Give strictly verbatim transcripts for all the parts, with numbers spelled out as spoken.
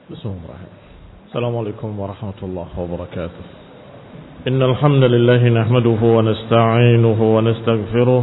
بسم الله الرحمن الرحيم. السلام عليكم ورحمة الله وبركاته. إن الحمد لله نحمده ونستعينه ونستغفره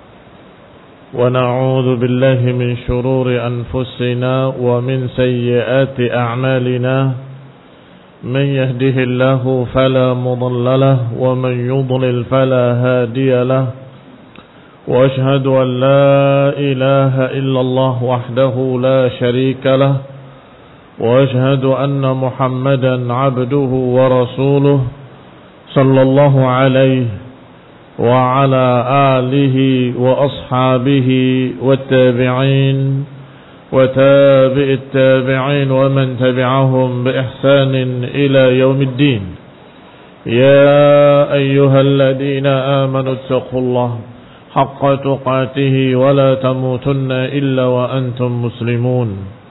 ونعوذ بالله من شرور أنفسنا ومن سيئات أعمالنا. من يهده الله فلا مضل له ومن يضلل فلا هادي له. وأشهد أن لا إله إلا الله وحده لا شريك له. وأشهد أن محمدا عبده ورسوله صلى الله عليه وعلى آله وأصحابه والتابعين وتابع التابعين ومن تبعهم بإحسان إلى يوم الدين. يا أيها الذين آمنوا اتقوا الله حق تقاته ولا تموتن إلا وأنتم مسلمون.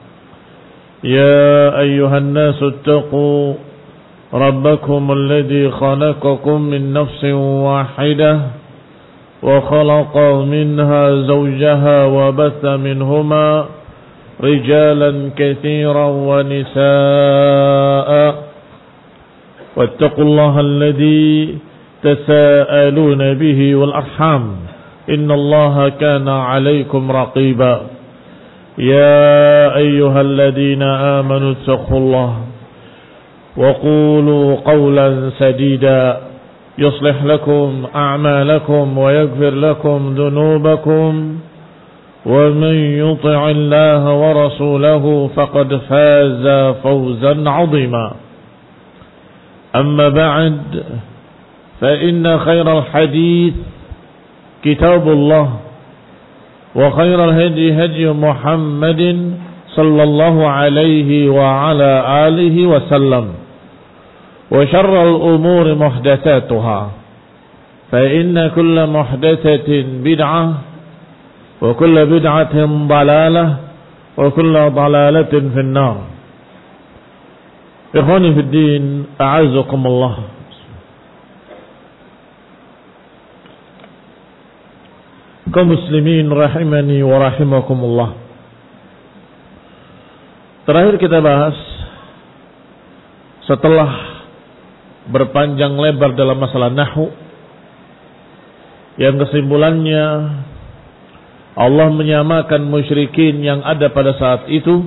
يا أيها الناس اتقوا ربكم الذي خلقكم من نفس واحدة وخلق منها زوجها وبث منهما رجالا كثيرا ونساء واتقوا الله الذي تساءلون به والأرحام إن الله كان عليكم رقيبا. يا أيها الذين آمنوا اتقوا الله وقولوا قولا سديدا يصلح لكم أعمالكم ويغفر لكم ذنوبكم ومن يطع الله ورسوله فقد فاز فوزا عظيما. أما بعد فإن خير الحديث كتاب الله وخير الهدي هدي محمد صلى الله عليه وعلى آله وسلم وشر الأمور محدثاتها فإن كل محدثة بدعة وكل بدعة ضلالة وكل ضلالة في النار. إخواني في الدين أعزكم الله. Kaum muslimin rahimani wa rahimakumullah. Terakhir kita bahas setelah berpanjang lebar dalam masalah nahwu yang kesimpulannya Allah menyamakan musyrikin yang ada pada saat itu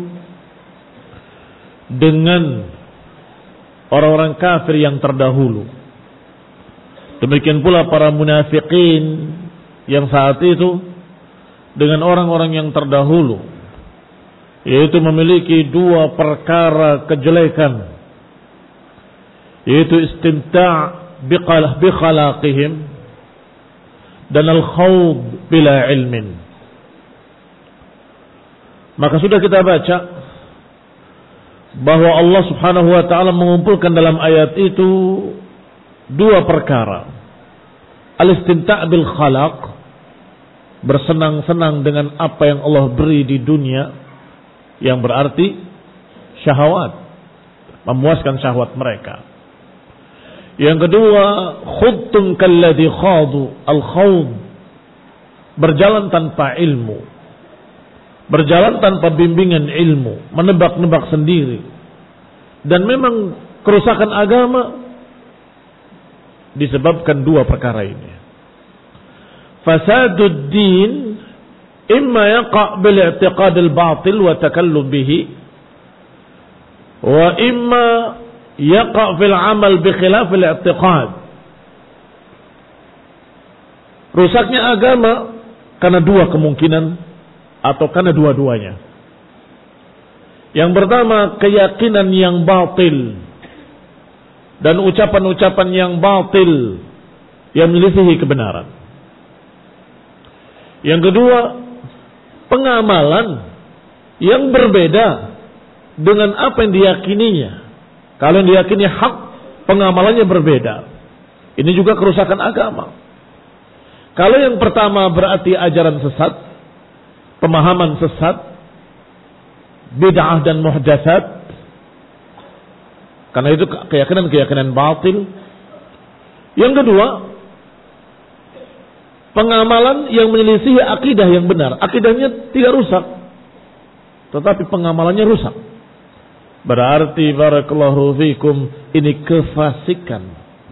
dengan orang-orang kafir yang terdahulu. Demikian pula para munafikin yang saat itu dengan orang-orang yang terdahulu, yaitu memiliki dua perkara kejelekan, yaitu istimta' bikhalaqihim dan al-khawd bila ilmin. Maka sudah kita baca bahwa Allah Subhanahu wa taala mengumpulkan dalam ayat itu dua perkara. Al-istimta' bil khalaq, bersenang-senang dengan apa yang Allah beri di dunia, yang berarti syahwat, memuaskan syahwat mereka. Yang kedua, khudtun kalladhi khadu, al-khawd, berjalan tanpa ilmu, berjalan tanpa bimbingan ilmu, menebak-nebak sendiri. Dan memang kerusakan agama disebabkan dua perkara ini. Fasadud din imma yaqa' bil i'tiqad al batil wa takallum bihi wa imma yaqa' fil amal bi khilaf al i'tiqad. Rusaknya agama karena dua kemungkinan atau karena dua-duanya. Yang pertama, keyakinan yang batil dan ucapan-ucapan yang batil yang menyelisihi kebenaran. Yang kedua, pengamalan yang berbeda dengan apa yang diyakininya. Kalau yang diyakini hak, pengamalannya berbeda. Ini juga kerusakan agama. Kalau yang pertama berarti ajaran sesat, pemahaman sesat, bid'ah dan muhdatsat. Karena itu keyakinan-keyakinan batil. Yang kedua, pengamalan yang menyelisihi akidah yang benar. Akidahnya tidak rusak, tetapi pengamalannya rusak. Berarti barakallahu fikum ini kefasikan.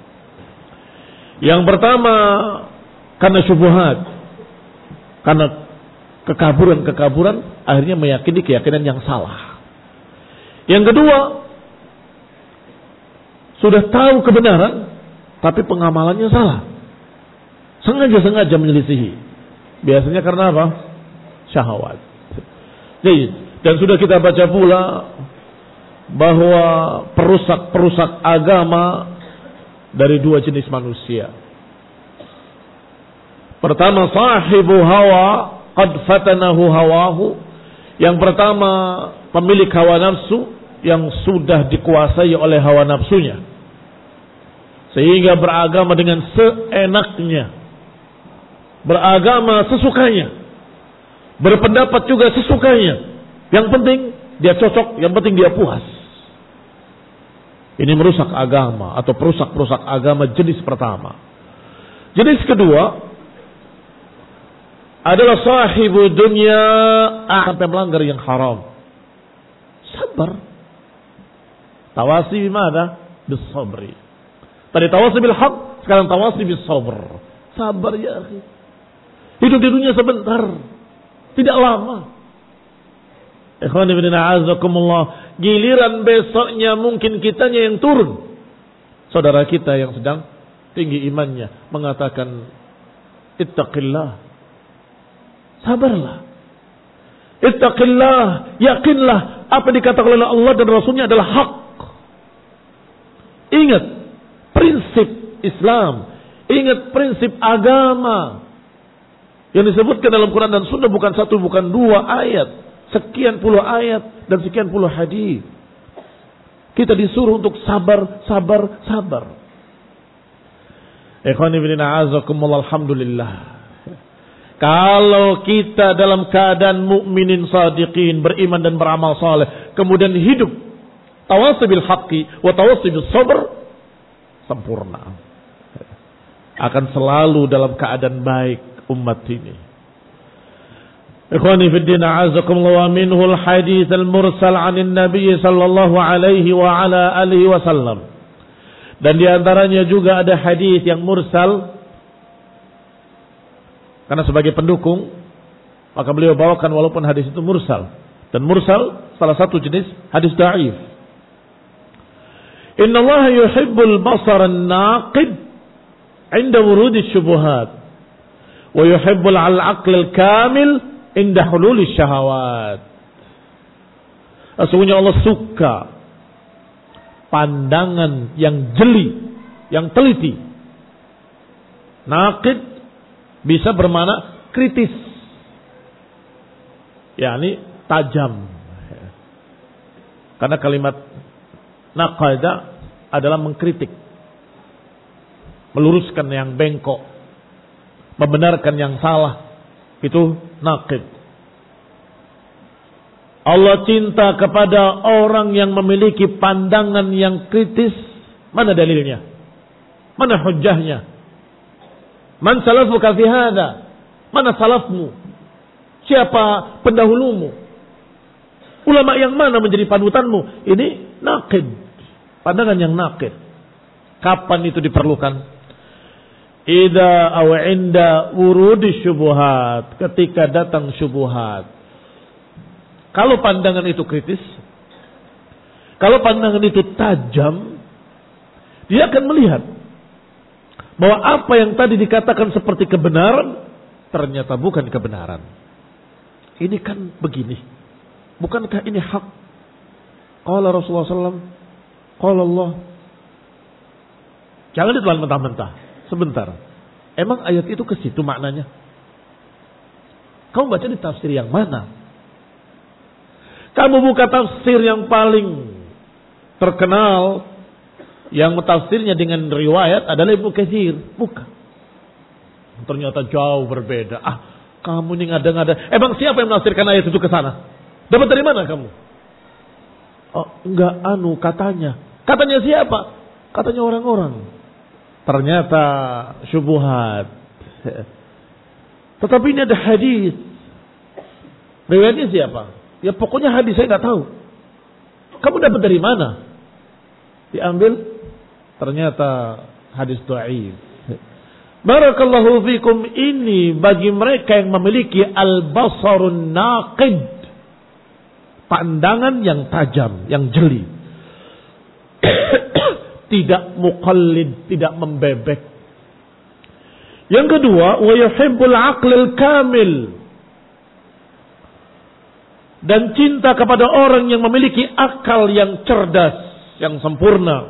Yang pertama karena syubhat, karena kekaburan-kekaburan akhirnya meyakini keyakinan yang salah. Yang kedua, sudah tahu kebenaran tapi pengamalannya salah. Sengaja-sengaja menyelisihi. Biasanya karena apa? Syahwat. Jadi, dan sudah kita baca pula bahwa perusak-perusak agama dari dua jenis manusia. Pertama, sahibu hawa qad fatanahu hawahu. Yang pertama, pemilik hawa nafsu yang sudah dikuasai oleh hawa nafsunya, sehingga beragama dengan seenaknya, beragama sesukanya, berpendapat juga sesukanya. Yang penting dia cocok, yang penting dia puas. Ini merusak agama atau perusak-perusak agama jenis pertama. Jenis kedua adalah sahibu dunia sampai melanggar yang haram. Sabar. Tawasi bimana? Bisabri. Tadi tawasi bil haq, sekarang tawasi bis sabr. Sabar ya akhi. Hidup di dunia sebentar, tidak lama. Ikhwan ibn a'azakumullah, giliran besoknya mungkin kitanya yang turun. Saudara kita yang sedang tinggi imannya mengatakan ittaqillah. Sabarlah. Ittaqillah, yakinlah apa dikatakan oleh Allah dan Rasulnya adalah hak. Ingat prinsip Islam, ingat prinsip agama yang disebutkan dalam Quran dan Sunnah, bukan satu, bukan dua ayat. Sekian puluh ayat dan sekian puluh hadis. Kita disuruh untuk sabar, sabar, sabar. Ikhwan ibn a'azakumullah, alhamdulillah. Kalau kita dalam keadaan mukminin sadiqin, beriman dan beramal saleh, kemudian hidup tawassi bil haqqi wa tawassi bis sabr, sempurna. Akan selalu dalam keadaan baik umat ini. Ikhwani fi din a'azakumullah, wa minhul hadits al-mursal 'anil nabiy sallallahu alaihi wa ala alihi wasallam. Dan di antaranya juga ada hadis yang mursal, karena sebagai pendukung maka beliau bawakan walaupun hadis itu mursal. Dan mursal salah satu jenis hadis dhaif. Inna Allah yuhibbul basar an-naqid 'inda wurudi syubuhat wa yuhibbul 'al-'aql al-kamil indah hululi syahawat. Sesungguhnya Allah suka pandangan yang jeli, yang teliti. Naqid bisa bermakna kritis, yakni tajam. Karena kalimat naqada adalah mengkritik, meluruskan yang bengkok, membenarkan yang salah. Itu naqid. Allah cinta kepada orang yang memiliki pandangan yang kritis. Mana dalilnya? Mana hujjahnya? Man salafuka fi hadha? Mana salafmu? Siapa pendahulumu? Ulama yang mana menjadi panutanmu? Ini naqid. Pandangan yang naqid. Kapan itu diperlukan? Ida aw inda wurudi syubuhat, ketika datang syubuhat. Kalau pandangan itu kritis, kalau pandangan itu tajam, dia akan melihat bahwa apa yang tadi dikatakan seperti kebenaran ternyata bukan kebenaran. Ini kan begini, bukankah ini hak? Qala Rasulullah sallallahu alaihi wasallam, qala Allah. Jangan ditelan mentah-mentah. Sebentar, emang ayat itu ke situ maknanya? Kamu baca di tafsir yang mana? Kamu buka tafsir yang paling terkenal, yang mentafsirnya dengan riwayat adalah Ibnu Katsir. Bukan. Ternyata jauh berbeda. Ah, kamu ini ngada-ngada. Emang siapa yang menafsirkan ayat itu ke sana? Dapat dari mana kamu? Oh, enggak anu katanya. Katanya siapa? Katanya orang-orang. Ternyata syubhat. Tetapi ini ada hadis. Riwayatnya siapa? Ya pokoknya hadis saya nggak tahu. Kamu dapat dari mana? Diambil, ternyata hadis dhaif. Barakallahu fikum, ini bagi mereka yang memiliki al-basarun naqid, pandangan yang tajam, yang jeli. Tidak muqallid, tidak membebek. Yang kedua, wa yuhibbul aqlil kamil, dan cinta kepada orang yang memiliki akal yang cerdas, yang sempurna.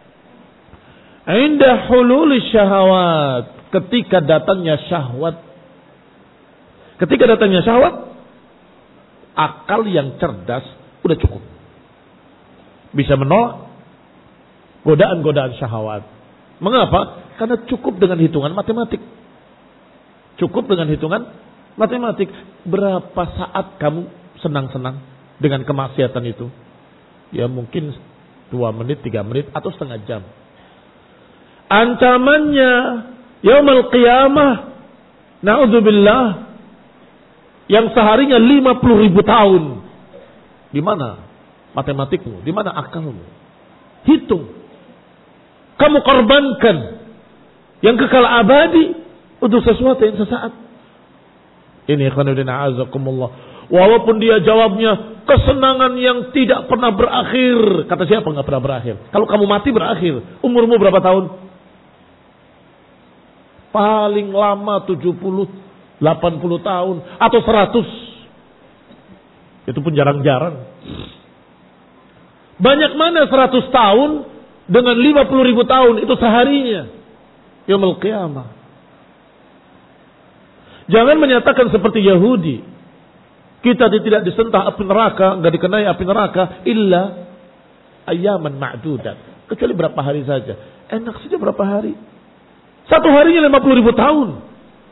Inda hulul syahwat, ketika datangnya syahwat. Ketika datangnya syahwat, akal yang cerdas udah cukup. Bisa menolak godaan-godaan syahwat. Mengapa? Karena cukup dengan hitungan matematik. Cukup dengan hitungan matematik. Berapa saat kamu senang-senang dengan kemaksiatan itu? Ya mungkin dua menit, tiga menit, atau setengah jam. Ancamannya yaumul qiyamah, na'udzubillah, yang seharinya lima puluh ribu tahun. Di mana matematikmu? Di mana akalmu? Hitung. Kamu korbankan yang kekal abadi untuk sesuatu yang sesaat. Ini ikhwanuddin a'azakumullah. Walaupun dia jawabnya kesenangan yang tidak pernah berakhir. Kata siapa nggak pernah berakhir? Kalau kamu mati berakhir. Umurmu berapa tahun? Paling lama tujuh puluh, delapan puluh tahun. Atau seratus. Itu pun jarang-jarang. Banyak mana seratus tahun dengan lima puluh ribu tahun. Itu seharinya. Yaumul qiyamah. Jangan menyatakan seperti Yahudi. Kita tidak disentah api neraka, nggak dikenai api neraka, illa ayyaman ma'dudat. Kecuali berapa hari saja. Enak saja berapa hari. Satu harinya lima puluh ribu tahun.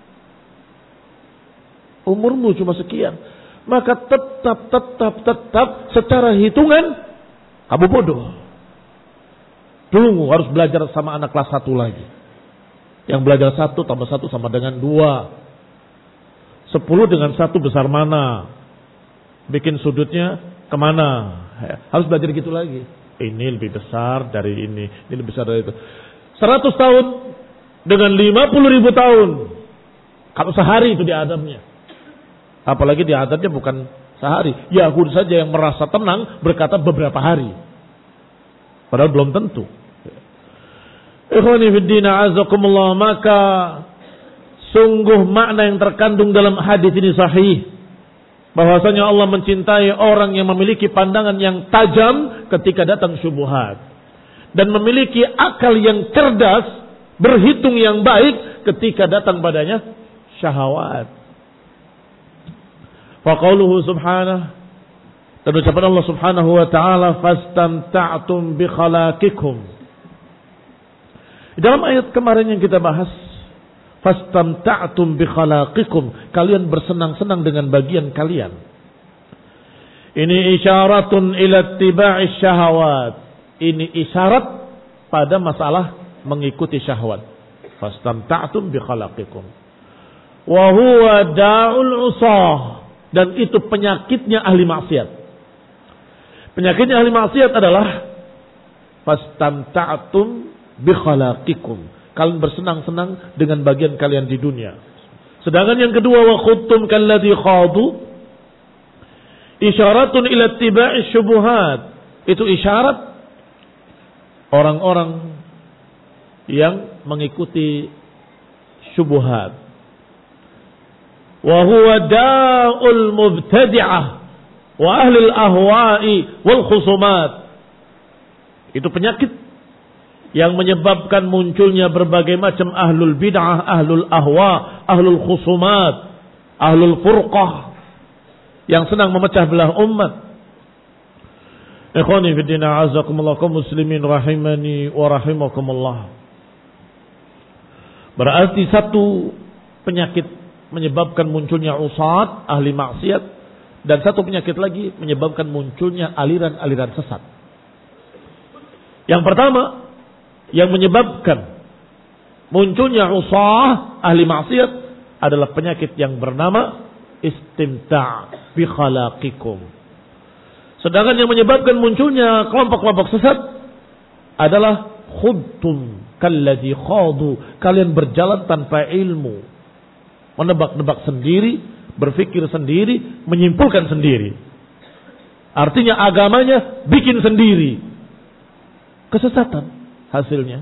Umurmu cuma sekian. Maka tetap, tetap, tetap secara hitungan kamu bodoh. Tunggu, harus belajar sama anak kelas satu lagi. Yang belajar satu tambah satu sama dengan dua. Sepuluh dengan satu besar mana? Bikin sudutnya kemana? Harus belajar gitu lagi. Ini lebih besar dari ini. Ini lebih besar dari itu. Seratus tahun dengan lima puluh ribu tahun. Kalau sehari itu diadabnya. Apalagi diadabnya bukan sehari. Yahudi saja yang merasa tenang berkata beberapa hari. Padahal belum tentu. Ikhwani fiddin a'azakumullah, maka sungguh makna yang terkandung dalam hadis ini sahih. Bahwasanya Allah mencintai orang yang memiliki pandangan yang tajam ketika datang syubhat. Dan memiliki akal yang cerdas, berhitung yang baik ketika datang padanya syahwat. Wa qauluhu subhanahu, dan ucapan Allah subhanahu wa ta'ala, fastamta'tum bi khalaqikum. Dalam ayat kemarin yang kita bahas, fastamta'tum bi khalaqikum, kalian bersenang-senang dengan bagian kalian. Ini isyaratun ila ittiba'is syahawat. Ini isyarat pada masalah mengikuti syahwat. Fastamta'tum bi khalaqikum. Wa huwa da'ul usah, dan itu penyakitnya ahli maksiat. Penyakitnya ahli maksiat adalah fastamta'tum bi khalaqikum. Kalian bersenang-senang dengan bagian kalian di dunia. Sedangkan yang kedua, wa khuttum kalladhi khadu, isyaratun ila ittiba'i syubuhat. Itu isyarat orang-orang yang mengikuti syubuhat. Wa huwa da'ul mubtadi'ah wa ahli al-ahwa'i wal khusumat. Itu penyakit yang menyebabkan munculnya berbagai macam ahlul bid'ah, ahlul ahwa, ahlul khusumat, ahlul furqah, yang senang memecah belah umat. Ikhwani fiddin a'azakumullah, kaum muslimin rahimani wa rahimakumullah. Berarti satu penyakit menyebabkan munculnya usat, ahli maksiat, dan satu penyakit lagi menyebabkan munculnya aliran-aliran sesat. Yang pertama, yang menyebabkan munculnya usah, ahli maksiat, adalah penyakit yang bernama istimta' bi khalaqikum. Sedangkan yang menyebabkan munculnya kelompok-kelompok sesat adalah khudtum kalladzi khadu, kalian berjalan tanpa ilmu, menebak-nebak sendiri, berpikir sendiri, menyimpulkan sendiri. Artinya agamanya bikin sendiri. Kesesatan hasilnya.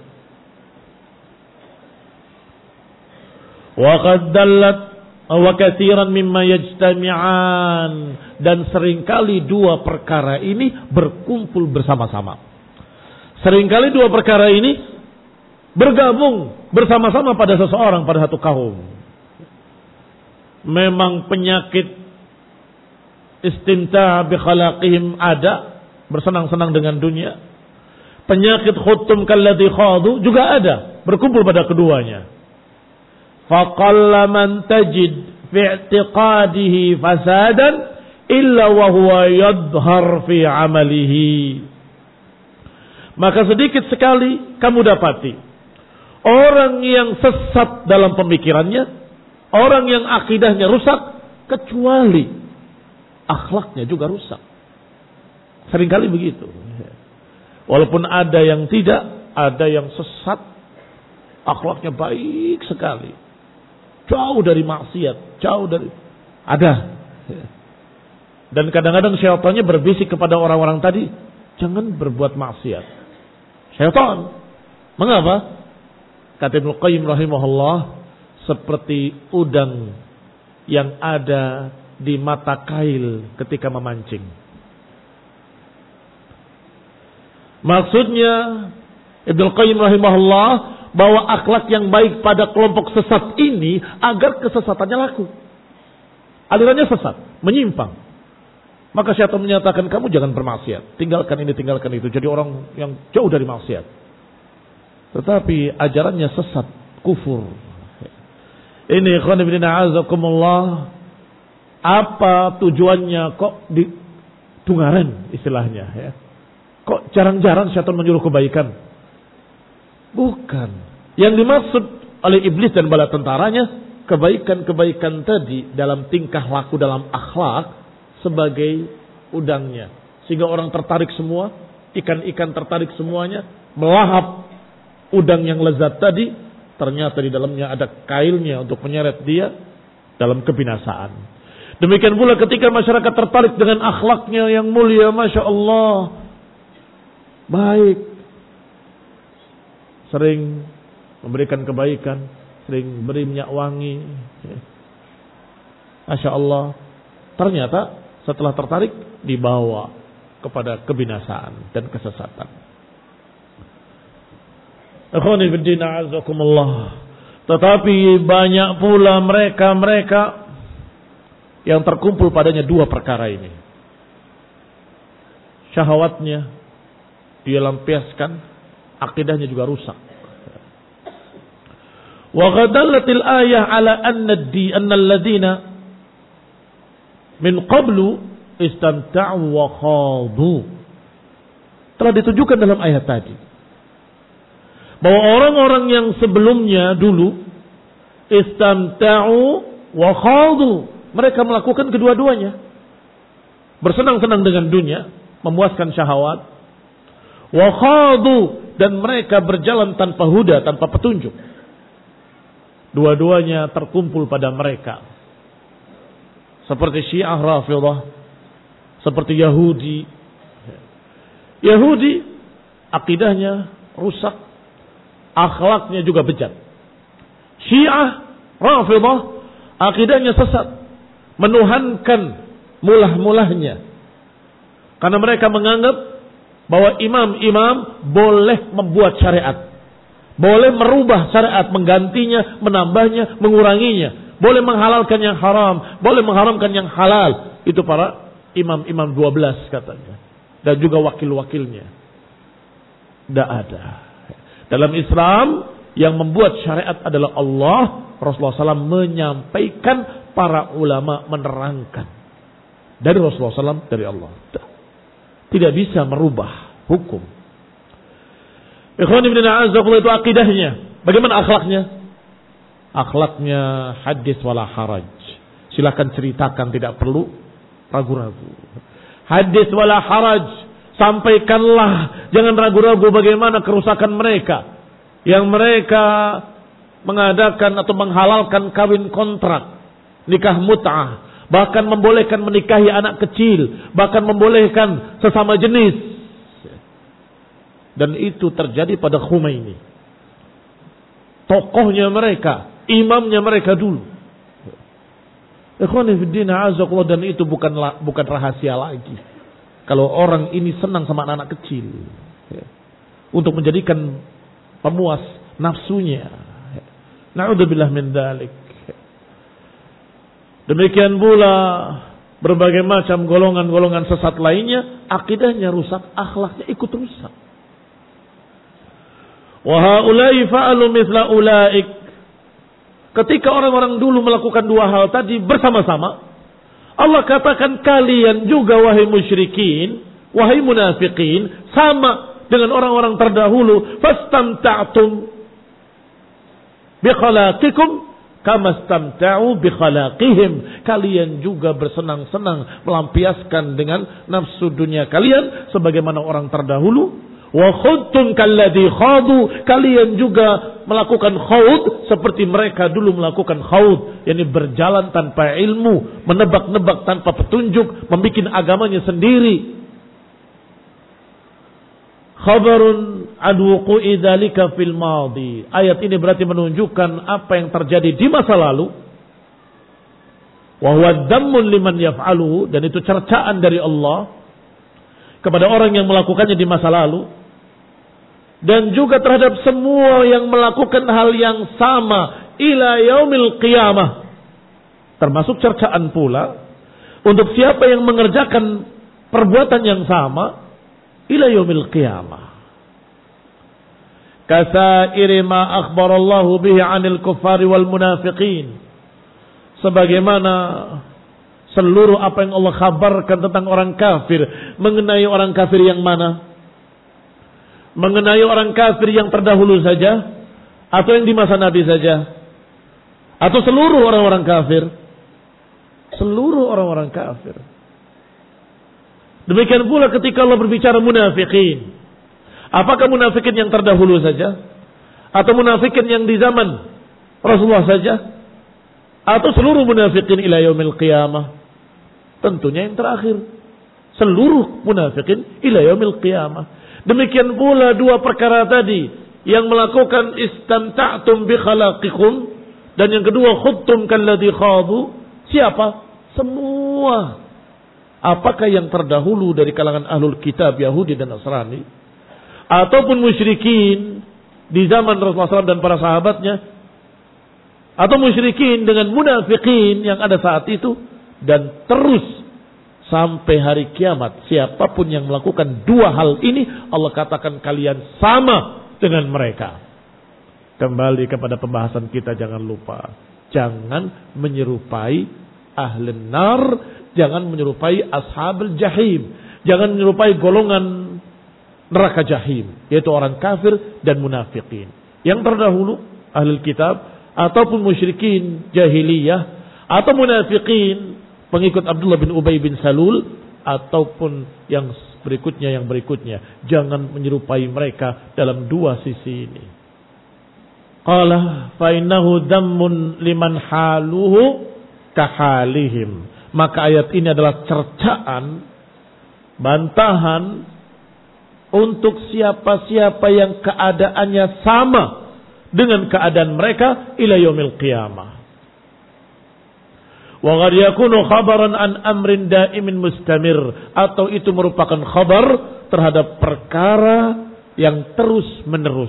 Wa qad dallat wa katsiran mimma yajtami'an, dan seringkali dua perkara ini berkumpul bersama-sama. Seringkali dua perkara ini bergabung bersama-sama pada seseorang, pada satu kaum. Memang penyakit istimta' bi khalaqihim ada, bersenang-senang dengan dunia. Penyakit khuttum kalladzi khadu juga ada, berkumpul pada keduanya. Faqalla man tajid fi i'tiqadihi fasadan illa wa huwa yadhhar fi amalihi. Maka sedikit sekali kamu dapati orang yang sesat dalam pemikirannya, orang yang akidahnya rusak, kecuali akhlaknya juga rusak. Seringkali begitu. Walaupun ada yang tidak, ada yang sesat, akhlaknya baik sekali, jauh dari maksiat, jauh dari ada. Dan kadang-kadang syaitannya berbisik kepada orang-orang tadi, jangan berbuat maksiat. Syaitan. Mengapa? Kata Ibnu Qayyim rahimahullah, seperti udang yang ada di mata kail ketika memancing. Maksudnya Ibnu Qayyim rahimahullah bahwa akhlak yang baik pada kelompok sesat ini agar kesesatannya laku. Alirannya sesat, menyimpang. Maka syaitan menyatakan kamu jangan bermaksiat, tinggalkan ini, tinggalkan itu, jadi orang yang jauh dari maksiat. Tetapi ajarannya sesat, kufur. Ini ikhwan fillah a'azakumullah, apa tujuannya kok di tungaren istilahnya ya? Kok jarang-jarang syaitan menyuruh kebaikan? Bukan. Yang dimaksud oleh iblis dan bala tentaranya, kebaikan-kebaikan tadi dalam tingkah laku, dalam akhlak, sebagai udangnya. Sehingga orang tertarik semua, ikan-ikan tertarik semuanya, melahap udang yang lezat tadi, ternyata di dalamnya ada kailnya untuk menyeret dia dalam kebinasaan. Demikian pula ketika masyarakat tertarik dengan akhlaknya yang mulia, Masya Allah, baik, sering memberikan kebaikan, sering beri minyak wangi, Masya Allah, ternyata setelah tertarik dibawa kepada kebinasaan dan kesesatan. Akhwani fiddin a'azakumullah. Tetapi banyak pula mereka-mereka yang terkumpul padanya dua perkara ini. Syahwatnya dia lampiaskan, akidahnya juga rusak. Wa ghadallatil ayah ala anna ad-di anna alladziina min qablu istamta'u wa khadu. Telah ditujukan dalam ayat tadi bahwa orang-orang yang sebelumnya dulu istamta'u wa khadu, mereka melakukan kedua-duanya. Bersenang-senang dengan dunia, memuaskan syahwat, wa khadu, dan mereka berjalan tanpa huda, tanpa petunjuk. Dua-duanya terkumpul pada mereka. Seperti Syiah Rafidah, seperti Yahudi. Yahudi akidahnya rusak, akhlaknya juga bejat. Syiah Rafidah akidahnya sesat, menuhankan mulah-mulahnya. Karena mereka menganggap bahwa imam-imam boleh membuat syariat, boleh merubah syariat, menggantinya, menambahnya, menguranginya. Boleh menghalalkan yang haram, boleh mengharamkan yang halal. Itu para imam-imam dua belas katanya. Dan juga wakil-wakilnya. Tidak ada. Dalam Islam yang membuat syariat adalah Allah. Rasulullah shallallahu alaihi wasallam menyampaikan, para ulama menerangkan. Dari Rasulullah shallallahu alaihi wasallam, dari Allah. Tidak bisa merubah hukum. Ikhwan ibn a'azakullah, itu akidahnya. Bagaimana akhlaknya? Akhlaknya hadis wala haraj. Silakan ceritakan, tidak perlu ragu-ragu. Hadis wala haraj. Sampaikanlah, jangan ragu-ragu bagaimana kerusakan mereka. Yang mereka mengadakan atau menghalalkan kawin kontrak, nikah mut'ah, bahkan membolehkan menikahi anak kecil, bahkan membolehkan sesama jenis. Dan itu terjadi pada Khomeini, tokohnya mereka, imamnya mereka dulu. Ikhwani fiddin a'azakallah, dan itu bukan bukan rahasia lagi. Kalau orang ini senang sama anak-anak kecil, ya, untuk menjadikan pemuas nafsunya. Na'udzubillah min dzalik. Demikian pula berbagai macam golongan-golongan sesat lainnya, akidahnya rusak, akhlaknya ikut rusak. Wa haula'i fa'alu mithla ulaik. Ketika orang-orang dulu melakukan dua hal tadi bersama-sama, Allah katakan kalian juga wahai musyrikin, wahai munafikin, sama dengan orang-orang terdahulu. Fastamta'tum bi khalaqikum kama istamta'u bi khalaqihim. Kalian juga bersenang-senang melampiaskan dengan nafsu dunia kalian sebagaimana orang terdahulu. Wa khudtum kalladhi khadu, kalian juga melakukan khaud seperti mereka dulu melakukan khaud, yakni berjalan tanpa ilmu, menebak-nebak tanpa petunjuk, membikin agamanya sendiri. Khabarun an wuqu'i dzalika fil madhi. Ayat ini berarti menunjukkan apa yang terjadi di masa lalu. Wa huwa dhammun liman yaf'aluhu, dan itu cercaan dari Allah kepada orang yang melakukannya di masa lalu. Dan juga terhadap semua yang melakukan hal yang sama ila yaumil qiyamah. Termasuk cercaan pula untuk siapa yang mengerjakan perbuatan yang sama ila yaumil qiyamah. Kasairi ma akhbarallahu bihi 'anil kuffari wal munafiqin. Sebagaimana seluruh apa yang Allah kabarkan tentang orang kafir. Mengenai orang kafir yang mana? Mengenai orang kafir yang terdahulu saja, atau yang di masa Nabi saja, atau seluruh orang-orang kafir? Seluruh orang-orang kafir. Demikian pula ketika Allah berbicara munafikin. Apakah munafikin yang terdahulu saja? Atau munafikin yang di zaman Rasulullah saja? Atau seluruh munafikin ila yaumil qiyamah? Tentunya yang terakhir. Seluruh munafikin ila yaumil qiyamah. Demikian pula dua perkara tadi, yang melakukan istamta'tum bi khalaqikum, dan yang kedua khudtum kalladhi khadu. Siapa? Semua. Apakah yang terdahulu dari kalangan ahlul kitab Yahudi dan Nasrani, ataupun musyrikin di zaman Rasulullah shallallahu alaihi wasallam dan para sahabatnya, atau musyrikin dengan munafikin yang ada saat itu, dan terus sampai hari kiamat, siapapun yang melakukan dua hal ini, Allah katakan kalian sama dengan mereka. Kembali kepada pembahasan kita, jangan lupa, jangan menyerupai ahli nar, jangan menyerupai ashabul jahim, jangan menyerupai golongan neraka jahim, yaitu orang kafir dan munafikin. Yang terdahulu ahli kitab ataupun musyrikin jahiliyah atau munafikin pengikut Abdullah bin Ubay bin Salul, ataupun yang berikutnya yang berikutnya, jangan menyerupai mereka dalam dua sisi ini. Qala fa innahu dhammun liman haluhu kahalihim. Maka ayat ini adalah cercaan, bantahan untuk siapa-siapa yang keadaannya sama dengan keadaan mereka ila yaumil qiyamah. Wa qad yakunu khabaran an amrin daimin mustamir, atau itu merupakan khabar terhadap perkara yang terus menerus.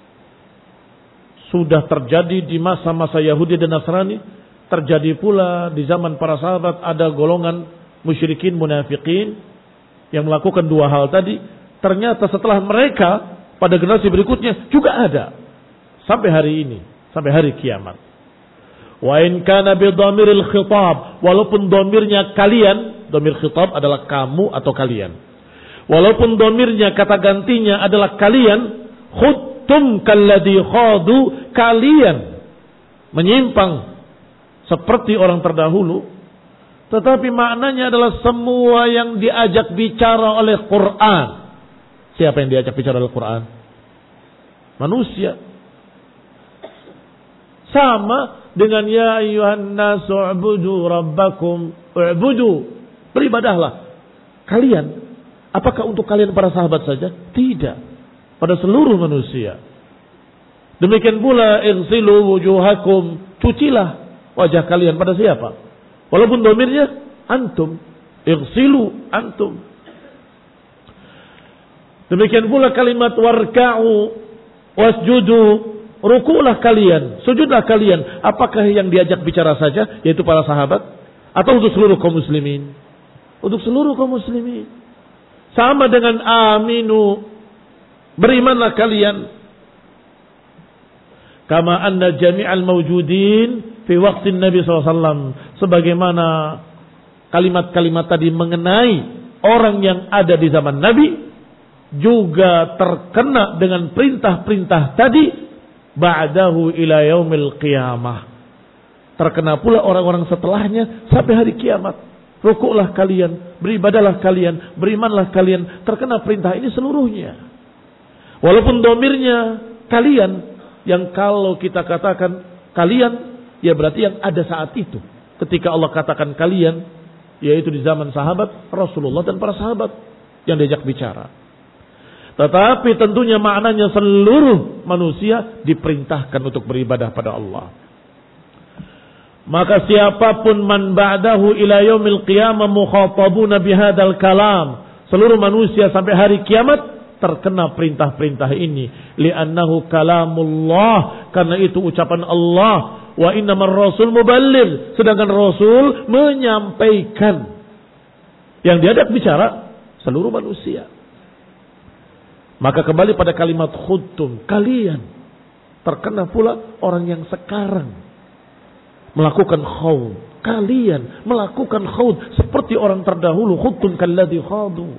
Sudah terjadi di masa-masa Yahudi dan Nasrani, terjadi pula di zaman para sahabat, ada golongan musyrikin munafikin yang melakukan dua hal tadi. Ternyata setelah mereka pada generasi berikutnya juga ada sampai hari ini, sampai hari kiamat. Wa in kana bi dhamiril khitab, walaupun dhamirnya kalian, dhamir khitab adalah kamu atau kalian. Walaupun dhamirnya kata gantinya adalah kalian, khudtum kalladhi khadu, kalian menyimpang seperti orang terdahulu. Tetapi maknanya adalah semua yang diajak bicara oleh Quran. Siapa yang diajak bicara oleh Quran? Manusia. Sama dengan ya ayyuhan nasu ubudu rabbakum ubudu. Beribadahlah kalian. Apakah untuk kalian para sahabat saja? Tidak. Pada seluruh manusia. Demikian pula ighsilu wujuhakum. Cucilah wajah kalian pada siapa? Walaupun domirnya antum. Ighsilu antum. Demikian pula kalimat warka'u wasjudu. Rukulah kalian, sujudlah kalian. Apakah yang diajak bicara saja, yaitu para sahabat, atau untuk seluruh kaum muslimin? Untuk seluruh kaum muslimin. Sama dengan aminu, berimanlah kalian. Kama anna jami'al mawjudin fi waqtin Nabi sallallahu alaihi wasallam. Sebagaimana kalimat-kalimat tadi mengenai orang yang ada di zaman Nabi, juga terkena dengan perintah-perintah tadi ba'dahu ila yaumil qiyamah. Terkena pula orang-orang setelahnya sampai hari kiamat. Rukuklah kalian, beribadahlah kalian, berimanlah kalian. Terkena perintah ini seluruhnya. Walaupun domirnya kalian, yang kalau kita katakan kalian, ya berarti yang ada saat itu. Ketika Allah katakan kalian, yaitu di zaman sahabat Rasulullah dan para sahabat yang diajak bicara. Tetapi tentunya maknanya seluruh manusia diperintahkan untuk beribadah pada Allah. Maka siapapun man ba'dahu ila yaumil qiyamah mukhatabuna bihadzal kalam. Seluruh manusia sampai hari kiamat terkena perintah-perintah ini. Li'annahu kalamullah. Karena itu ucapan Allah. Wa innamar rasul muballigh. Sedangkan Rasul menyampaikan. Yang diajak bicara seluruh manusia. Maka kembali pada kalimat khuttum. Kalian. Terkena pula orang yang sekarang melakukan khawd. Kalian melakukan khawd. Seperti orang terdahulu. Khuttum kalladhi khadu.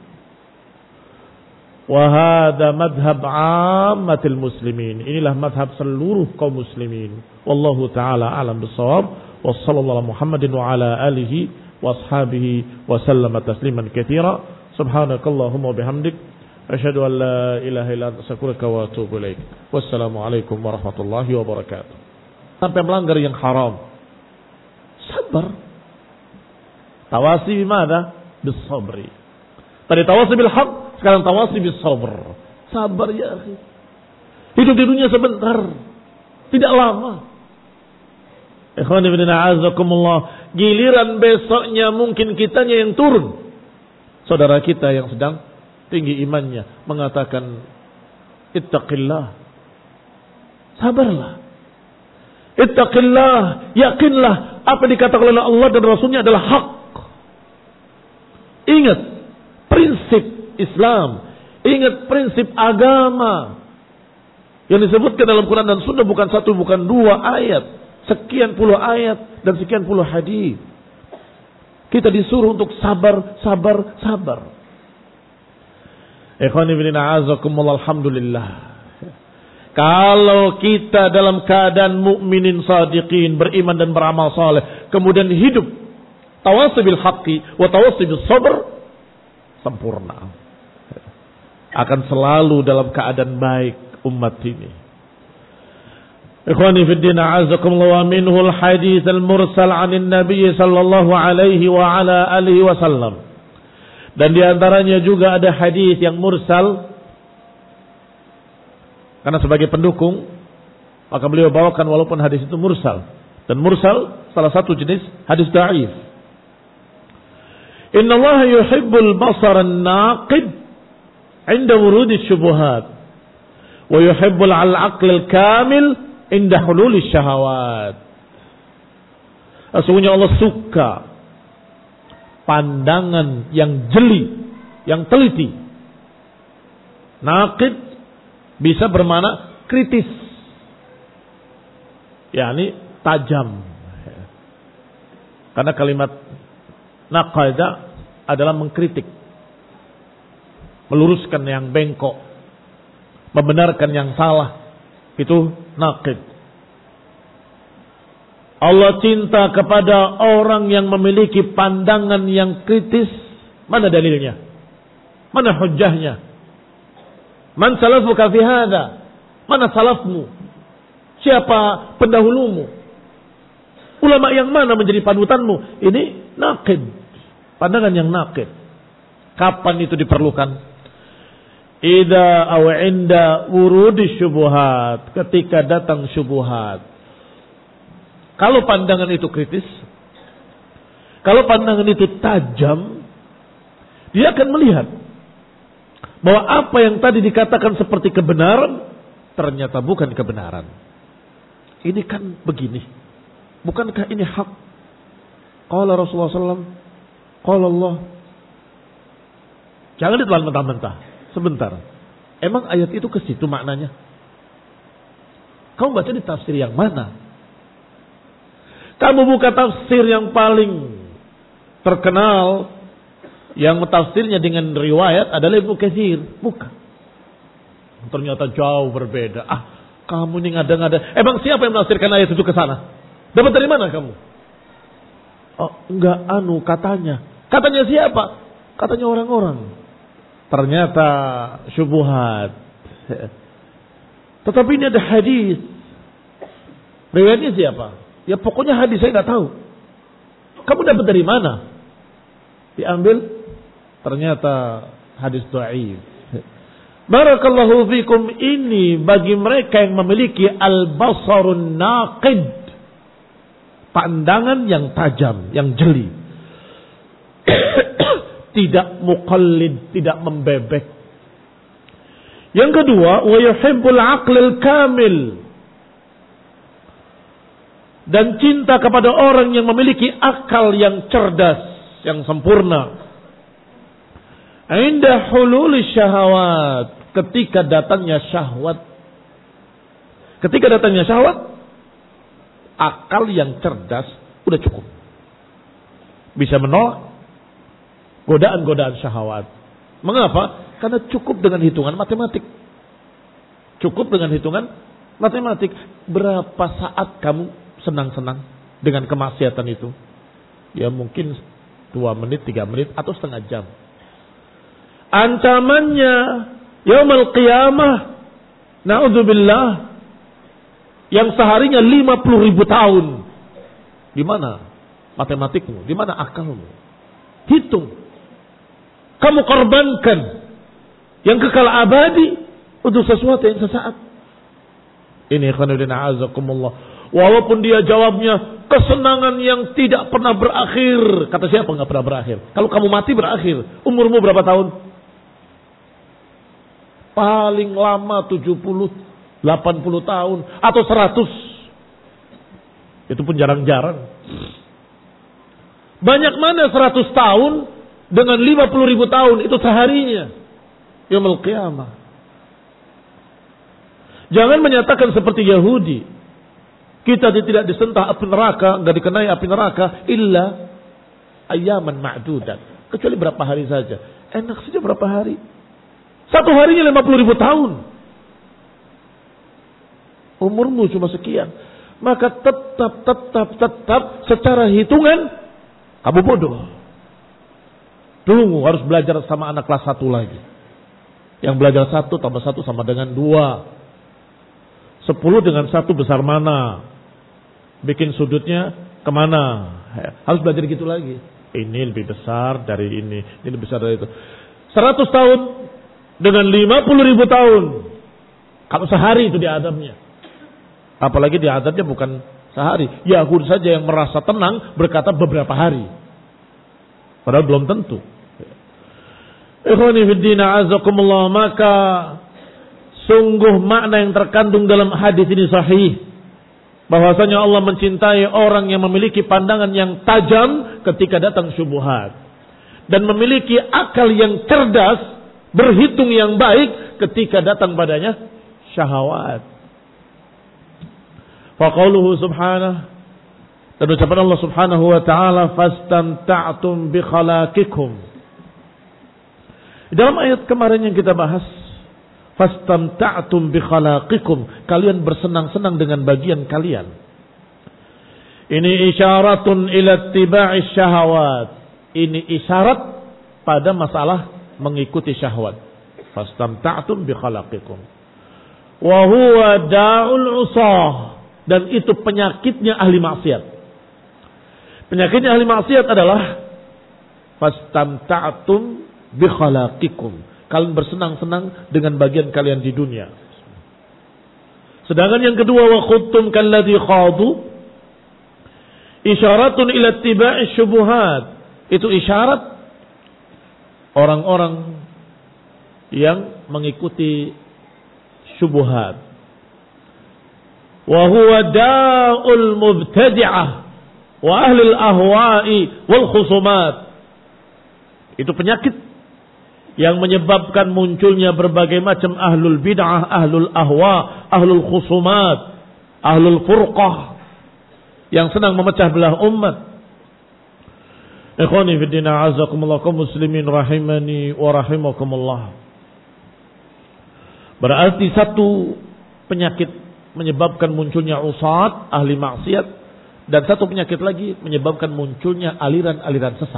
Wahada madhab ammatil muslimin. Inilah madhab seluruh kaum muslimin. Wallahu ta'ala alam bisawab. Wassallallahu Muhammadin wa ala alihi wa ashabihi wa sallama tasliman kathira. Subhanakallahumma bihamdik. Asyhadu an la ilaha illa anta astaghfiruka wa atubu ilaik. Wassalamu alaikum warahmatullahi wabarakatuh. Sampai melanggar yang haram. Sabar. Tawasi bimada? Bisabri. Tadi tawasi bil haq, sekarang tawasi bis sabr. Sabar ya akhi. Hidup di dunia sebentar. Tidak lama. Ikhwan ibn a'azakumullah. Giliran besoknya mungkin kitanya yang turun. Saudara kita yang sedang tinggi imannya mengatakan ittaqillah, sabarlah, ittaqillah, yakinlah apa dikatakan oleh Allah dan Rasulnya adalah hak. Ingat prinsip Islam, ingat prinsip agama yang disebutkan dalam Quran dan Sunnah, bukan satu, bukan dua ayat, sekian puluh ayat dan sekian puluh hadis. Kita disuruh untuk sabar, sabar, sabar. Ikhwani bin a'azakumullah, alhamdulillah. Kalau kita dalam keadaan mukminin sadiqin, beriman dan beramal saleh, kemudian hidup tawassi bil haqqi wa tawassi bis sabr, sempurna. Akan selalu dalam keadaan baik umat ini. Ikhwani fid din a'azakumullah, wa minhul hadits al-mursal 'anil nabiy sallallahu alaihi wa ala alihi wasallam. Dan diantaranya juga ada hadis yang mursal. Karena sebagai pendukung, maka beliau bawakan walaupun hadis itu mursal. Dan mursal salah satu jenis hadis da'if. Inna Allah yuhibbul basar an-naqid inda wurudi syubuhat. Wa yuhibbul al-aql al-kamil inda hululi syahawat. Sesungguhnya Allah suka pandangan yang jeli, yang teliti. Naqid bisa bermakna kritis, yakni tajam. Karena kalimat naqada adalah mengkritik, meluruskan yang bengkok, membenarkan yang salah. Itu naqid. Allah cinta kepada orang yang memiliki pandangan yang kritis. Mana dalilnya? Mana hujjahnya? Man salafuka fi hadha? Mana salafmu? Siapa pendahulumu? Ulama yang mana menjadi panutanmu? Ini naqid. Pandangan yang naqid. Kapan itu diperlukan? Idza aw inda wurudi syubhat, ketika datang syubhat. Kalau pandangan itu kritis, kalau pandangan itu tajam, dia akan melihat bahwa apa yang tadi dikatakan seperti kebenaran ternyata bukan kebenaran. Ini kan begini, bukankah ini hak? Qala Rasulullah sallallahu alaihi wasallam, qala Allah. Jangan ditelan mentah-mentah. Sebentar. Emang ayat itu ke situ maknanya? Kamu baca di tafsir yang mana? Kamu buka tafsir yang paling terkenal, yang tafsirnya dengan riwayat adalah Ibnu Katsir. Bukan. Ternyata jauh berbeda. Ah, kamu ini ngada-ngada. Emang siapa yang menafsirkan ayat itu ke sana? Dapat dari mana kamu? Oh, enggak anu katanya. Katanya siapa? Katanya orang-orang. Ternyata syubhat. Tetapi ini ada hadis. Riwayatnya siapa? Ya pokoknya hadis saya nggak tahu. Kamu dapat dari mana? Diambil, ternyata hadis dhaif. Barakallahu fikum, ini bagi mereka yang memiliki al-basarun naqid, pandangan yang tajam, yang jeli. Tidak muqallid, tidak membebek. Yang kedua, wa yuhibbul aqlil kamil, dan cinta kepada orang yang memiliki akal yang cerdas, yang sempurna. Inda hulul syahwat, ketika datangnya syahwat. Ketika datangnya syahwat, akal yang cerdas udah cukup. Bisa menolak godaan-godaan syahwat. Mengapa? Karena cukup dengan hitungan matematik. Cukup dengan hitungan matematik. Berapa saat kamu senang-senang dengan kemaksiatan itu? Ya mungkin dua menit, tiga menit, atau setengah jam. Ancamannya yaumul qiyamah, na'udzubillah, yang seharinya lima puluh ribu tahun. Di mana matematikmu? Di mana akalmu? Hitung. Kamu korbankan yang kekal abadi untuk sesuatu yang sesaat. Ini khonudina azakumullah. Walaupun dia jawabnya kesenangan yang tidak pernah berakhir. Kata siapa nggak pernah berakhir? Kalau kamu mati berakhir. Umurmu berapa tahun? Paling lama tujuh puluh, delapan puluh tahun. Atau seratus. Itu pun jarang-jarang. Banyak mana seratus tahun dengan lima puluh ribu tahun. Itu seharinya. Yaumul qiyamah. Jangan menyatakan seperti Yahudi. Kita tidak disentah api neraka, nggak dikenai api neraka, illa ayyaman ma'dudat. Kecuali berapa hari saja. Enak saja berapa hari. Satu harinya lima puluh ribu tahun. Umurmu cuma sekian. Maka tetap, tetap, tetap secara hitungan kamu bodoh. Tunggu, harus belajar sama anak kelas satu lagi. Yang belajar satu tambah satu sama dengan dua. Sepuluh dengan satu besar mana? Bikin sudutnya kemana? Harus belajar gitu lagi. Ini lebih besar dari ini. Ini lebih besar dari itu. Seratus tahun dengan lima puluh ribu tahun. Kalau sehari itu diadabnya. Apalagi diadabnya bukan sehari. Yahud saja yang merasa tenang berkata beberapa hari. Padahal belum tentu. Ikhwani fiddin a'azakumullah, maka sungguh makna yang terkandung dalam hadis ini sahih. Bahwasanya Allah mencintai orang yang memiliki pandangan yang tajam ketika datang syubhat. Dan memiliki akal yang cerdas, berhitung yang baik ketika datang padanya syahwat. Faqauluhu subhanahu, dan ucapan Allah subhanahu wa ta'ala, fastamta'tum bi khalaqikum. Dalam ayat kemarin yang kita bahas, fastamta'tum bi khalaqikum, kalian bersenang-senang dengan bagian kalian. Ini isyaratun ila ittiba'i syahawat. Ini isyarat pada masalah mengikuti syahwat. Fastamta'tum bi khalaqikum. Wa huwa da'ul usah. Dan itu penyakitnya ahli maksiat. Penyakitnya ahli maksiat adalah fastamta'tum bi khalaqikum. Kalian bersenang-senang dengan bagian kalian di dunia. Sedangkan yang kedua, wa khuttum kalladzi khadu, isyaratun ila ittiba'i syubuhat. Itu isyarat orang-orang yang mengikuti syubuhat. Wa huwa da'ul mubtadi'ah wa ahli al-ahwa'i wal khusumat. Itu penyakit yang menyebabkan munculnya berbagai macam ahlul bid'ah, ahlul ahwa, ahlul khusumat, ahlul furqah yang senang memecah belah umat. Ikhwani fi din, a'azakumullah kaum muslimin rahimani wa rahimakumullah. Berarti satu penyakit menyebabkan munculnya usat, ahli maksiat, dan satu penyakit lagi menyebabkan munculnya aliran-aliran sesat.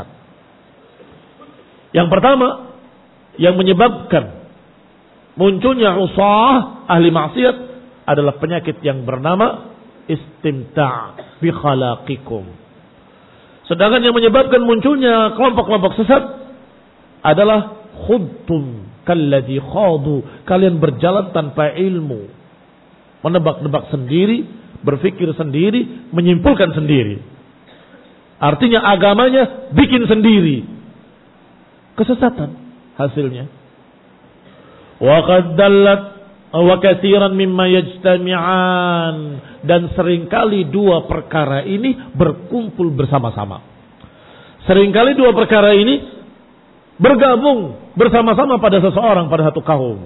Yang pertama, yang menyebabkan munculnya usah, ahli maksiat, adalah penyakit yang bernama istimta' bi khalaqikum. Sedangkan yang menyebabkan munculnya kelompok-kelompok sesat adalah khudtum kalladzi khadu. Kalian berjalan tanpa ilmu, menebak-nebak sendiri, berpikir sendiri, menyimpulkan sendiri. Artinya agamanya bikin sendiri. Kesesatan hasilnya. Wa qad dallat wa katsiran mimma yajtami'an, dan seringkali dua perkara ini berkumpul bersama-sama. Seringkali dua perkara ini bergabung bersama-sama pada seseorang, pada satu kaum.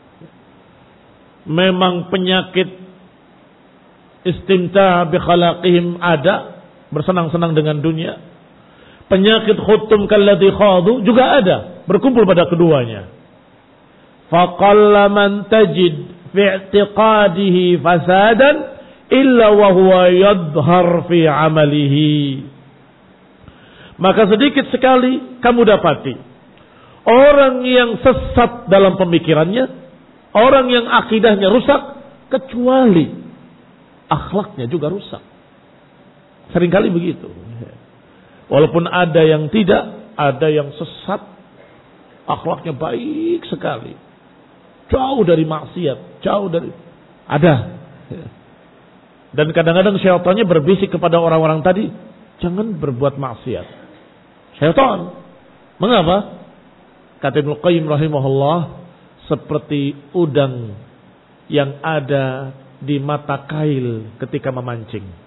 Memang penyakit istimta' bi khalaqihim ada, bersenang-senang dengan dunia. Penyakit khuttum kalladzi khadu juga ada, berkumpul pada keduanya. Faqalla man tajid fi i'tiqadihi fasadan illa wa huwa yadhhar fi amalihi. Maka sedikit sekali kamu dapati orang yang sesat dalam pemikirannya, orang yang akidahnya rusak, kecuali akhlaknya juga rusak. Seringkali begitu. Walaupun ada yang tidak, ada yang sesat, akhlaknya baik sekali, jauh dari maksiat, jauh dari, ada. Dan kadang-kadang syaitannya berbisik kepada orang-orang tadi, jangan berbuat maksiat. Syaitan. Mengapa? Kata Ibnu Qayyim rahimahullah, seperti udang yang ada di mata kail ketika memancing.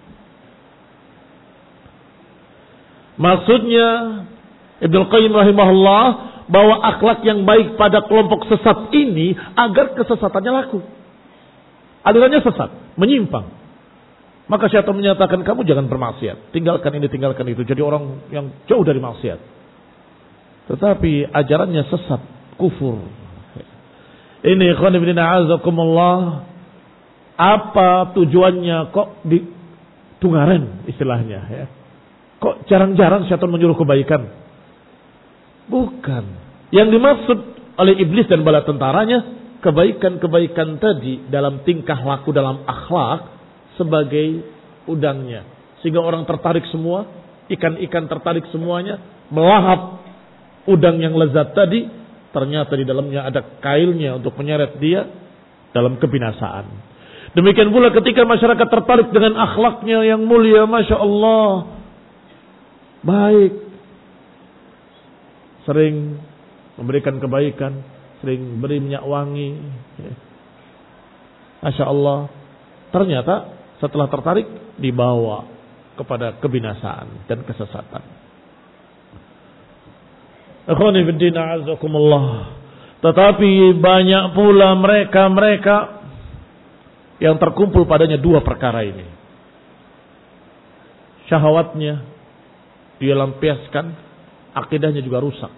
Maksudnya Ibnu Qayyim rahimahullah bahwa akhlak yang baik pada kelompok sesat ini agar kesesatannya laku. Alirannya sesat, menyimpang. Maka syaitan menyatakan kamu jangan bermaksiat, tinggalkan ini, tinggalkan itu, jadi orang yang jauh dari maksiat. Tetapi ajarannya sesat, kufur. Ini ikhwan fillah azakumullah, apa tujuannya kok di tungaren istilahnya ya? Kok jarang-jarang syaitan menyuruh kebaikan? Bukan. Yang dimaksud oleh iblis dan bala tentaranya, kebaikan-kebaikan tadi dalam tingkah laku, dalam akhlak, sebagai udangnya. Sehingga orang tertarik semua, ikan-ikan tertarik semuanya, melahap udang yang lezat tadi, ternyata di dalamnya ada kailnya untuk menyeret dia dalam kebinasaan. Demikian pula ketika masyarakat tertarik dengan akhlaknya yang mulia, Masya Allah, baik, sering memberikan kebaikan, sering beri minyak wangi, Masya Allah, ternyata setelah tertarik dibawa kepada kebinasaan dan kesesatan. Ikhwani fiddin a'azakumullah. Tetapi banyak pula mereka-mereka yang terkumpul padanya dua perkara ini. Syahwatnya dia lampiaskan, akidahnya juga rusak.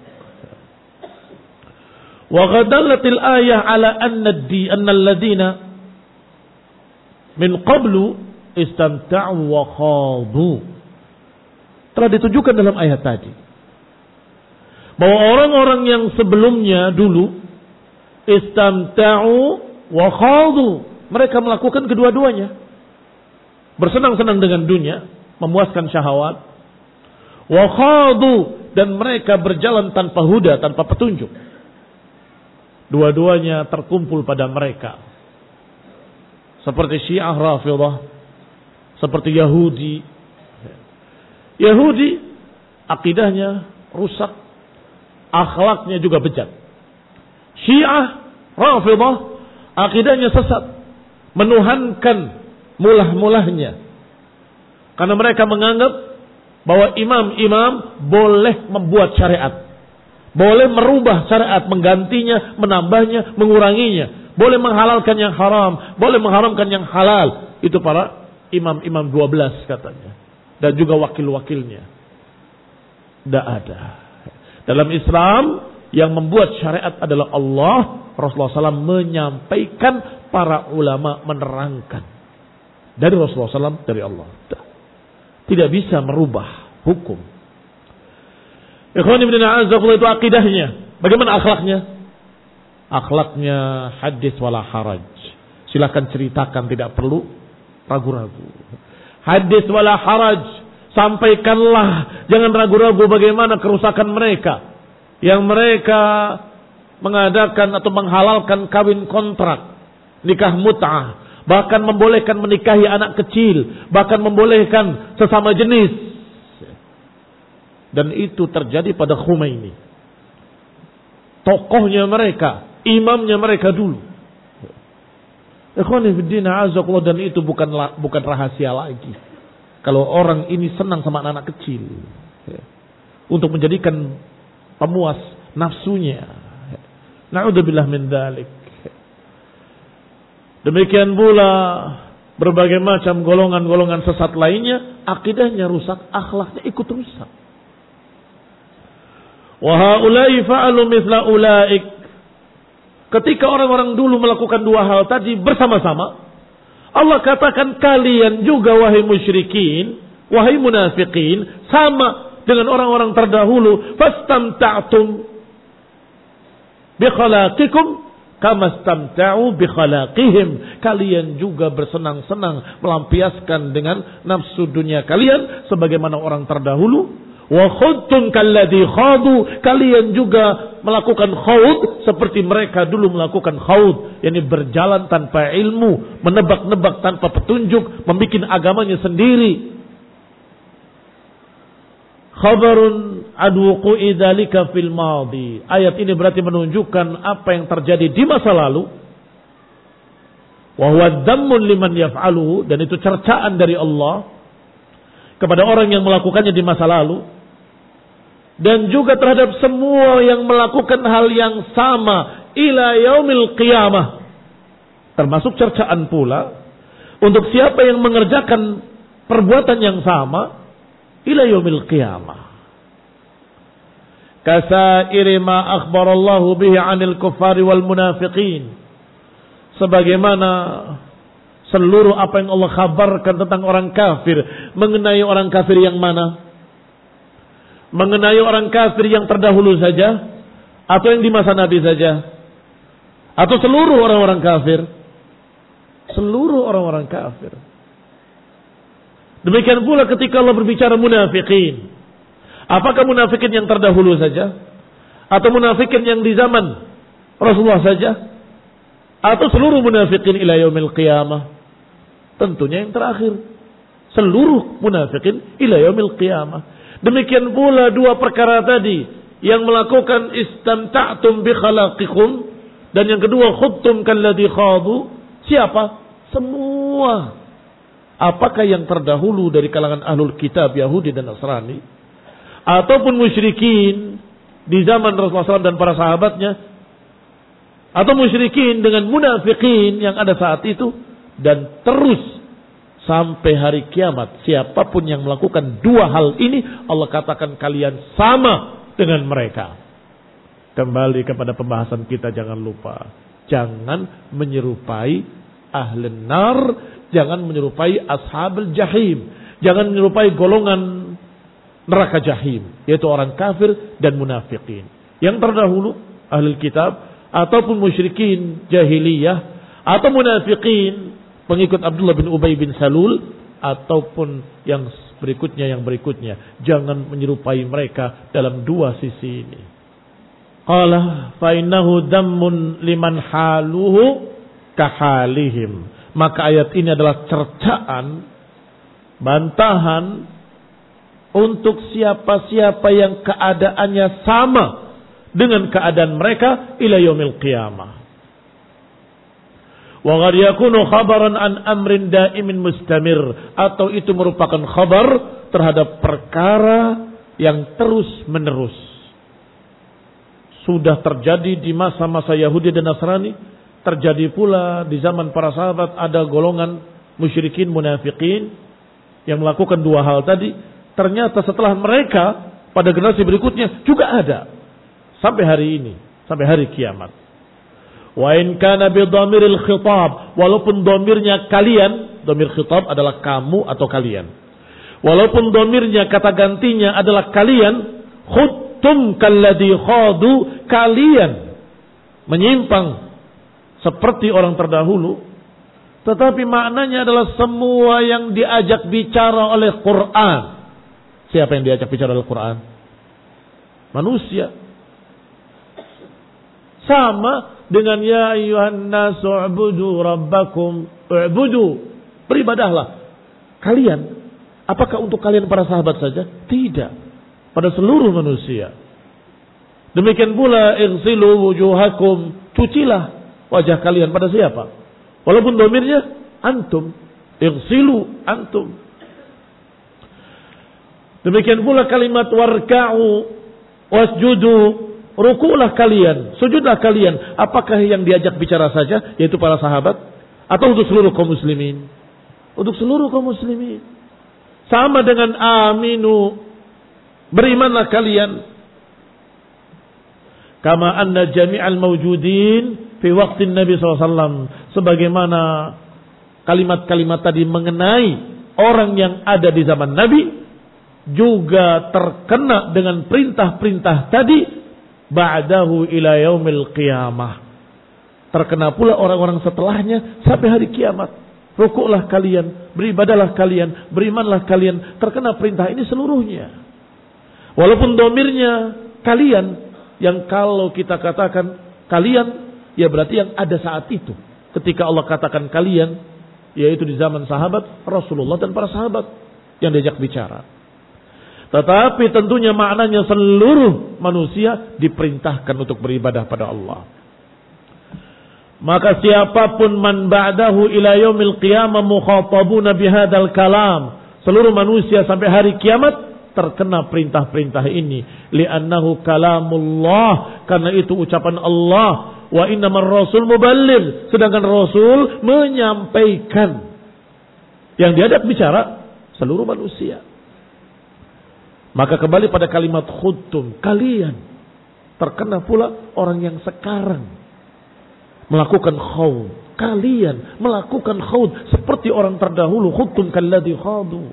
Wa ghadallatil ayah ala anna di anna alladziina min qablu istamta'u wa khadu. Telah ditunjukkan dalam ayat tadi bahwa orang-orang yang sebelumnya dulu istamta'u wa khadu, mereka melakukan kedua-duanya. Bersenang-senang dengan dunia, memuaskan syahwat. Wa khadu, dan mereka berjalan tanpa huda, tanpa petunjuk. Dua-duanya terkumpul pada mereka. Seperti Syiah Rafidhah, seperti Yahudi. Yahudi akidahnya rusak, akhlaknya juga bejat. Syiah Rafidhah akidahnya sesat, menuhankan mulah-mulahnya. Karena mereka menganggap bahwa imam-imam boleh membuat syariat, boleh merubah syariat, menggantinya, menambahnya, menguranginya, boleh menghalalkan yang haram, boleh mengharamkan yang halal. Itu para imam-imam dua belas katanya, dan juga wakil-wakilnya. Tidak ada. Dalam Islam yang membuat syariat adalah Allah. Rasulullah shallallahu alaihi wasallam menyampaikan, para ulama menerangkan. Dari Rasulullah shallallahu alaihi wasallam, dari Allah. Tidak bisa merubah hukum. Ikhwan ibn a'azakullah, itu akidahnya. Bagaimana akhlaknya? Akhlaknya hadis wala haraj. Silakan ceritakan, tidak perlu ragu-ragu. Hadis wala haraj. Sampaikanlah, jangan ragu-ragu bagaimana kerusakan mereka. Yang mereka mengadakan atau menghalalkan kawin kontrak, nikah mut'ah. Bahkan membolehkan menikahi anak kecil. Bahkan membolehkan sesama jenis. Dan itu terjadi pada Khomeini. Tokohnya mereka, imamnya mereka dulu. Ikhwani fiddina azakullah, dan itu bukan bukan rahasia lagi. Kalau orang ini senang sama anak-anak kecil, untuk menjadikan pemuas nafsunya. Na'udzubillah min dzalik. Demikian pula berbagai macam golongan-golongan sesat lainnya, akidahnya rusak, akhlaknya ikut rusak. Wa haula'i fa'alu mithla ulaik. Ketika orang-orang dulu melakukan dua hal tadi bersama-sama, Allah katakan kalian juga wahai musyrikin, wahai munafikin, sama dengan orang-orang terdahulu. Fastamta'tum bi khalaqikum kama stamta'u bi khalaqihim. Kalian juga bersenang-senang, melampiaskan dengan nafsu dunia kalian sebagaimana orang terdahulu. Wa khudtum kalladhi khadu, kalian juga melakukan khawd seperti mereka dulu melakukan khawd, yakni berjalan tanpa ilmu, menebak-nebak tanpa petunjuk, membikin agamanya sendiri. Khabarun adwuqi dzalika fil madhi. Ayat ini berarti menunjukkan apa yang terjadi di masa lalu. Wa huwa dhammun liman yaf'aluhu, dan itu cercaan dari Allah kepada orang yang melakukannya di masa lalu. Dan juga terhadap semua yang melakukan hal yang sama ila yaumil qiyamah. Termasuk cercaan pula untuk siapa yang mengerjakan perbuatan yang sama ila yaumil qiyamah. Kasairi ma akhbarallahu bihi 'anil kuffari wal munafiqin. Sebagaimana seluruh apa yang Allah kabarkan tentang orang kafir. Mengenai orang kafir yang mana? Mengenai orang kafir yang terdahulu saja, atau yang di masa Nabi saja, atau seluruh orang-orang kafir? Seluruh orang-orang kafir. Demikian pula ketika Allah berbicara munafikin. Apakah munafikin yang terdahulu saja, atau munafikin yang di zaman Rasulullah saja, atau seluruh munafikin ila yaumil qiyamah? Tentunya yang terakhir. Seluruh munafikin ila yaumil qiyamah. Demikian pula dua perkara tadi, yang melakukan istamta'tum bi khalaqikum, dan yang kedua khudtum kalladhi khadu. Siapa? Semua. Apakah yang terdahulu dari kalangan ahlul kitab Yahudi dan Nasrani, ataupun musyrikin di zaman Rasulullah shallallahu alaihi wasallam dan para sahabatnya, atau musyrikin dengan munafikin yang ada saat itu, dan terus sampai hari kiamat, siapapun yang melakukan dua hal ini, Allah katakan kalian sama dengan mereka. Kembali kepada pembahasan kita, jangan lupa, jangan menyerupai ahli nar jangan menyerupai ashabul jahim, jangan menyerupai golongan neraka jahim, yaitu orang kafir dan munafikin. Yang terdahulu ahli kitab ataupun musyrikin jahiliyah atau munafikin pengikut Abdullah bin Ubay bin Salul ataupun yang berikutnya yang berikutnya, jangan menyerupai mereka dalam dua sisi ini. Qala fa innahu dammun liman haluhu kahalihim. Maka ayat ini adalah cercaan, bantahan untuk siapa-siapa yang keadaannya sama dengan keadaan mereka ila yaumil qiyamah. Wa qad yakunu khabaran an amrin daimin mustamir, atau itu merupakan khabar terhadap perkara yang terus-menerus. Sudah terjadi di masa-masa Yahudi dan Nasrani, terjadi pula di zaman para sahabat, ada golongan musyrikin munafikin yang melakukan dua hal tadi. Ternyata setelah mereka pada generasi berikutnya juga ada sampai hari ini, sampai hari kiamat. Wa in kana bi dhamiril khitab, walaupun dhamirnya kalian, dhamir khitab adalah kamu atau kalian. Walaupun dhamirnya kata gantinya adalah kalian, khuttum kalladhi khadu, kalian menyimpang seperti orang terdahulu, tetapi maknanya adalah semua yang diajak bicara oleh Quran. Siapa yang diajak bicara oleh Quran? Manusia. Sama dengan ya ayyuhan nasu ubudu rabbakum, ubudu, beribadahlah kalian. Apakah untuk kalian para sahabat saja? Tidak, pada seluruh manusia. Demikian pula ighsilu wujuhakum, cucilah wajah kalian pada siapa? Walaupun domirnya antum, ighsilu antum. Demikian pula kalimat warka'u wasjudu, rukulah kalian, sujudlah kalian. Apakah yang diajak bicara saja, yaitu para sahabat, atau untuk seluruh kaum muslimin? Untuk seluruh kaum muslimin. Sama dengan aminu, berimanlah kalian. Kama anna jami'al mawjudin fi waqtin Nabi sallallahu alaihi wasallam, sebagaimana kalimat-kalimat tadi mengenai orang yang ada di zaman Nabi juga terkena dengan perintah-perintah tadi ba'dahu ila yaumil qiyamah. Terkena pula orang-orang setelahnya sampai hari kiamat. Rukuklah kalian, beribadahlah kalian, berimanlah kalian. Terkena perintah ini seluruhnya. Walaupun domirnya kalian, yang kalau kita katakan kalian, ya berarti yang ada saat itu. Ketika Allah katakan kalian, yaitu di zaman sahabat Rasulullah dan para sahabat yang diajak bicara. Tetapi tentunya maknanya seluruh manusia diperintahkan untuk beribadah pada Allah. Maka siapapun man ba'dahu ila yaumil qiyamah mukhatabuna bihadzal kalam, seluruh manusia sampai hari kiamat terkena perintah-perintah ini. Li'annahu kalamullah, karena itu ucapan Allah. Wa innamar rasul muballigh, sedangkan Rasul menyampaikan. Yang diajak bicara seluruh manusia. Maka kembali pada kalimat khuttum, kalian. Terkena pula orang yang sekarang melakukan khawd. Kalian melakukan khawd seperti orang terdahulu. Khuttum kalladhi khadu.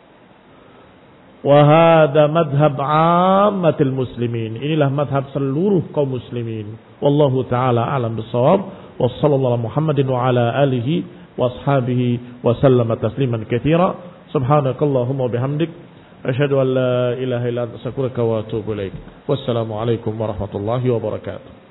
Wahada madhab ammatil muslimin. Inilah madhab seluruh kaum muslimin. Wallahu ta'ala alam bisawab. Wassallallahu Muhammadin wa ala alihi wa ashabihi wa sallama tasliman kathira. Subhanakallahumma bihamdik. Asyhadu an la ilaha illa anta astaghfiruka wa atubu ilaik. Wassalamu alaikum warahmatullahi wabarakatuh.